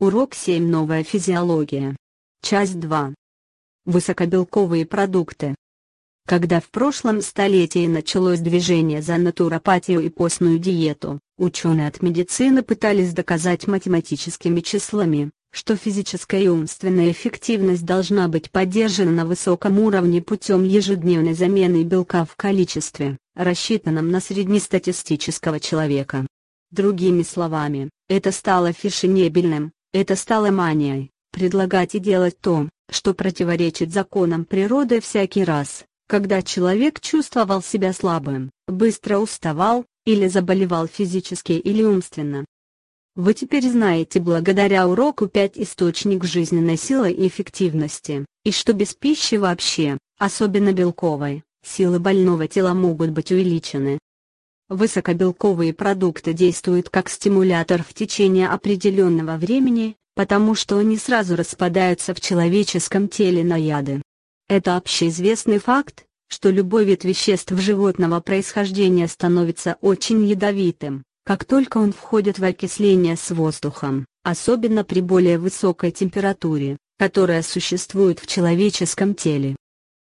Урок 7. Новая физиология. Часть 2. Высокобелковые продукты. Когда в прошлом столетии началось движение за натуропатию и постную диету, ученые от медицины пытались доказать математическими числами, что физическая и умственная эффективность должна быть поддержана на высоком уровне путем ежедневной замены белка в количестве, рассчитанном на среднестатистического человека. Другими словами, это стало фешенебельным, это стало манией, предлагать и делать то, что противоречит законам природы всякий раз, когда человек чувствовал себя слабым, быстро уставал, или заболевал физически или умственно. Вы теперь знаете благодаря уроку 5 источник жизненной силы и эффективности, и что без пищи вообще, особенно белковой, силы больного тела могут быть увеличены. Высокобелковые продукты действуют как стимулятор в течение определенного времени, потому что они сразу распадаются в человеческом теле на яды. Это общеизвестный факт, что любой вид веществ животного происхождения становится очень ядовитым, как только он входит в окисление с воздухом, особенно при более высокой температуре, которая существует в человеческом теле.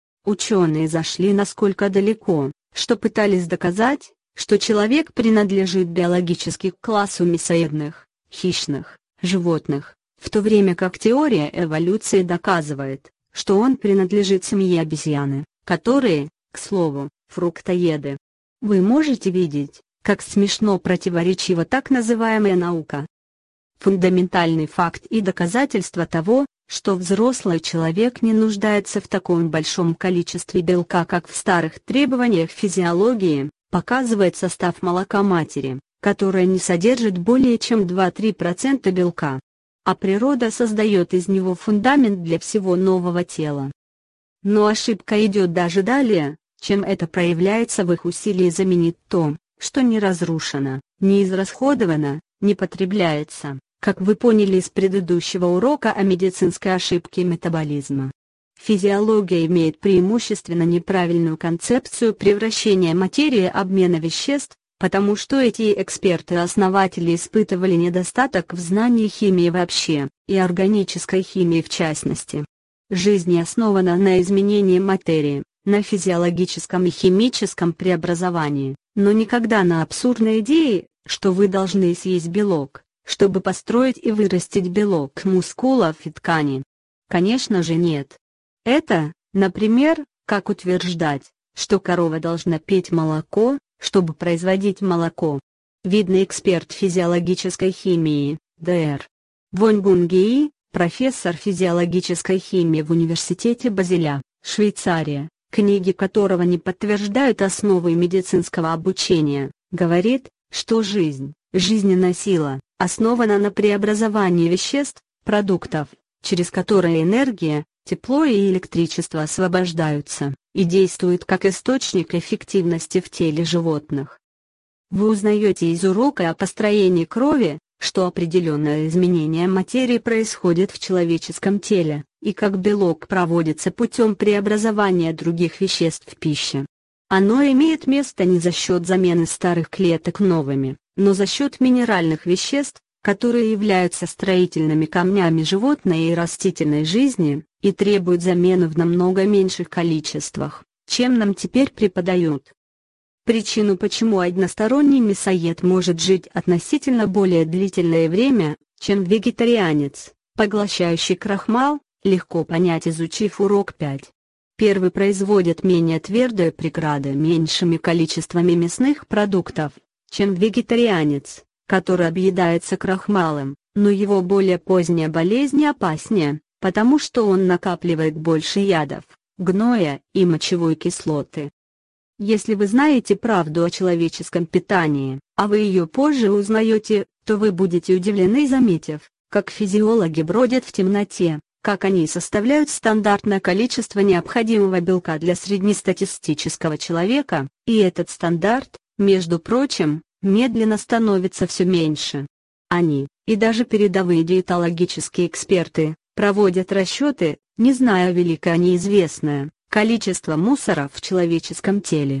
Ученые зашли настолько далеко, что пытались доказать, что человек принадлежит биологически к классу мясоедных, хищных, животных, в то время как теория эволюции доказывает, что он принадлежит семье обезьяны, которые, к слову, фруктоеды. Вы можете видеть, как смешно противоречива так называемая наука. Фундаментальный факт и доказательство того, что взрослый человек не нуждается в таком большом количестве белка, как в старых требованиях физиологии, показывает состав молока матери, которое не содержит более чем 2-3% белка. А природа создает из него фундамент для всего нового тела. Но ошибка идет даже далее, чем это проявляется в их усилии заменить то, что не разрушено, не израсходовано, не потребляется, как вы поняли из предыдущего урока о медицинской ошибке метаболизма. Физиология имеет преимущественно неправильную концепцию превращения материи обмена веществ, потому что эти эксперты-основатели испытывали недостаток в знании химии вообще, и органической химии в частности. Жизнь основана на изменении материи, на физиологическом и химическом преобразовании, но никогда на абсурдной идее, что вы должны съесть белок, чтобы построить и вырастить белок мускулов и тканей. Конечно же нет. Это, например, как утверждать, что корова должна пить молоко, чтобы производить молоко. Видный эксперт физиологической химии, Д.Р. Вонь-Гун-Геи, профессор физиологической химии в Университете Базеля, Швейцария, книги которого не подтверждают основы медицинского обучения, говорит, что жизненная сила, основана на преобразовании веществ, продуктов, через которые энергия, тепло и электричество освобождаются, и действует как источник эффективности в теле животных. Вы узнаете из урока о построении крови, что определенное изменение материи происходит в человеческом теле, и как белок проводится путем преобразования других веществ в пище. Оно имеет место не за счет замены старых клеток новыми, но за счет минеральных веществ, которые являются строительными камнями животной и растительной жизни, и требуют замены в намного меньших количествах, чем нам теперь преподают. Причину, почему односторонний мясоед может жить относительно более длительное время, чем вегетарианец, поглощающий крахмал, легко понять, изучив урок 5. Первый производит менее твердые преграды меньшими количествами мясных продуктов, чем вегетарианец, который объедается крахмалом, но его более поздняя болезнь опаснее, потому что он накапливает больше ядов, гноя и мочевой кислоты. Если вы знаете правду о человеческом питании, а вы ее позже узнаете, то вы будете удивлены, заметив, как физиологи бродят в темноте, как они составляют стандартное количество необходимого белка для среднестатистического человека, и этот стандарт, между прочим, медленно становится все меньше. Они, и даже передовые диетологические эксперты, проводят расчеты, не зная великое неизвестное количество мусора в человеческом теле.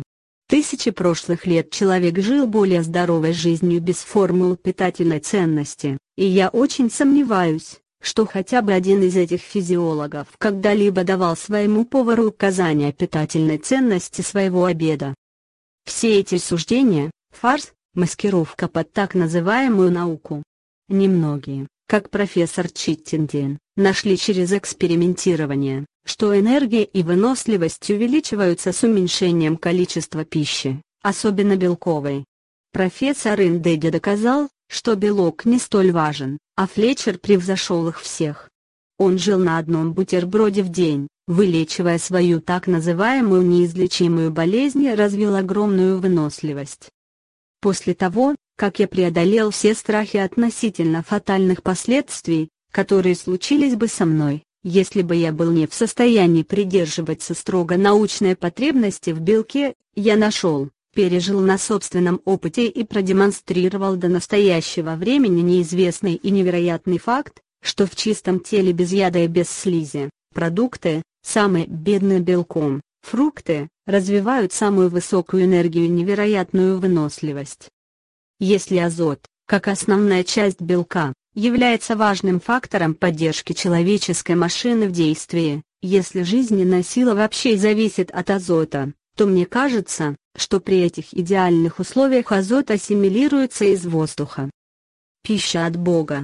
Тысячи прошлых лет человек жил более здоровой жизнью без формул питательной ценности, и я очень сомневаюсь, что хотя бы один из этих физиологов когда-либо давал своему повару указания о питательной ценности своего обеда. Все эти суждения – фарс, маскировка под так называемую науку. Немногие, как профессор Читтинден, нашли через экспериментирование, что энергия и выносливость увеличиваются с уменьшением количества пищи, особенно белковой. Профессор Индеди доказал, что белок не столь важен, а Флетчер превзошел их всех. Он жил на одном бутерброде в день, вылечивая свою так называемую неизлечимую болезнь и развил огромную выносливость. После того, как я преодолел все страхи относительно фатальных последствий, которые случились бы со мной, если бы я был не в состоянии придерживаться строго научной потребности в белке, я пережил на собственном опыте и продемонстрировал до настоящего времени неизвестный и невероятный факт, что в чистом теле без яда и без слизи, продукты, самые бедные белком, фрукты, развивают самую высокую энергию и невероятную выносливость. Если азот, как основная часть белка, является важным фактором поддержки человеческой машины в действии, если жизненная сила вообще зависит от азота, то мне кажется, что при этих идеальных условиях азот ассимилируется из воздуха. Пища от Бога.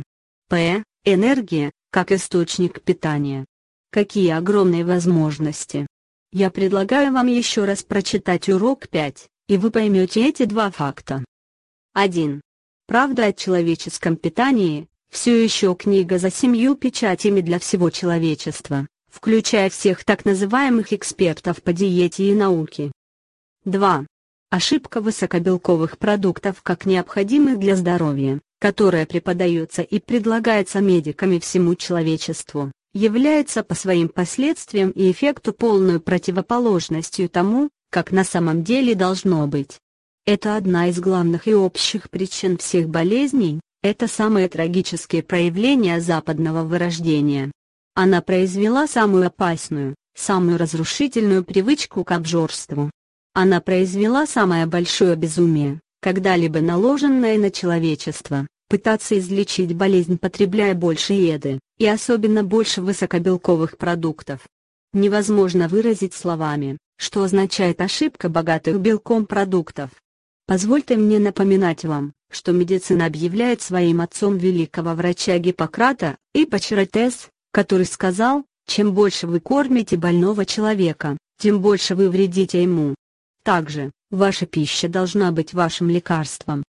Энергия, как источник питания. Какие огромные возможности. Я предлагаю вам еще раз прочитать урок 5, и вы поймете эти два факта. 1. Правда о человеческом питании, все еще книга за 7 печатями для всего человечества, включая всех так называемых экспертов по диете и науке. 2. Ошибка высокобелковых продуктов как необходимых для здоровья, которая преподается и предлагается медиками всему человечеству, является по своим последствиям и эффекту полной противоположностью тому, как на самом деле должно быть. Это одна из главных и общих причин всех болезней, это самые трагические проявления западного вырождения. Она произвела самую опасную, самую разрушительную привычку к обжорству. Она произвела самое большое безумие, когда-либо наложенное на человечество, пытаться излечить болезнь, потребляя больше еды, и особенно больше высокобелковых продуктов. Невозможно выразить словами, что означает ошибка богатых белком продуктов. Позвольте мне напоминать вам, что медицина объявляет своим отцом великого врача Гиппократа, Иппократес, который сказал, чем больше вы кормите больного человека, тем больше вы вредите ему. Также, ваша пища должна быть вашим лекарством.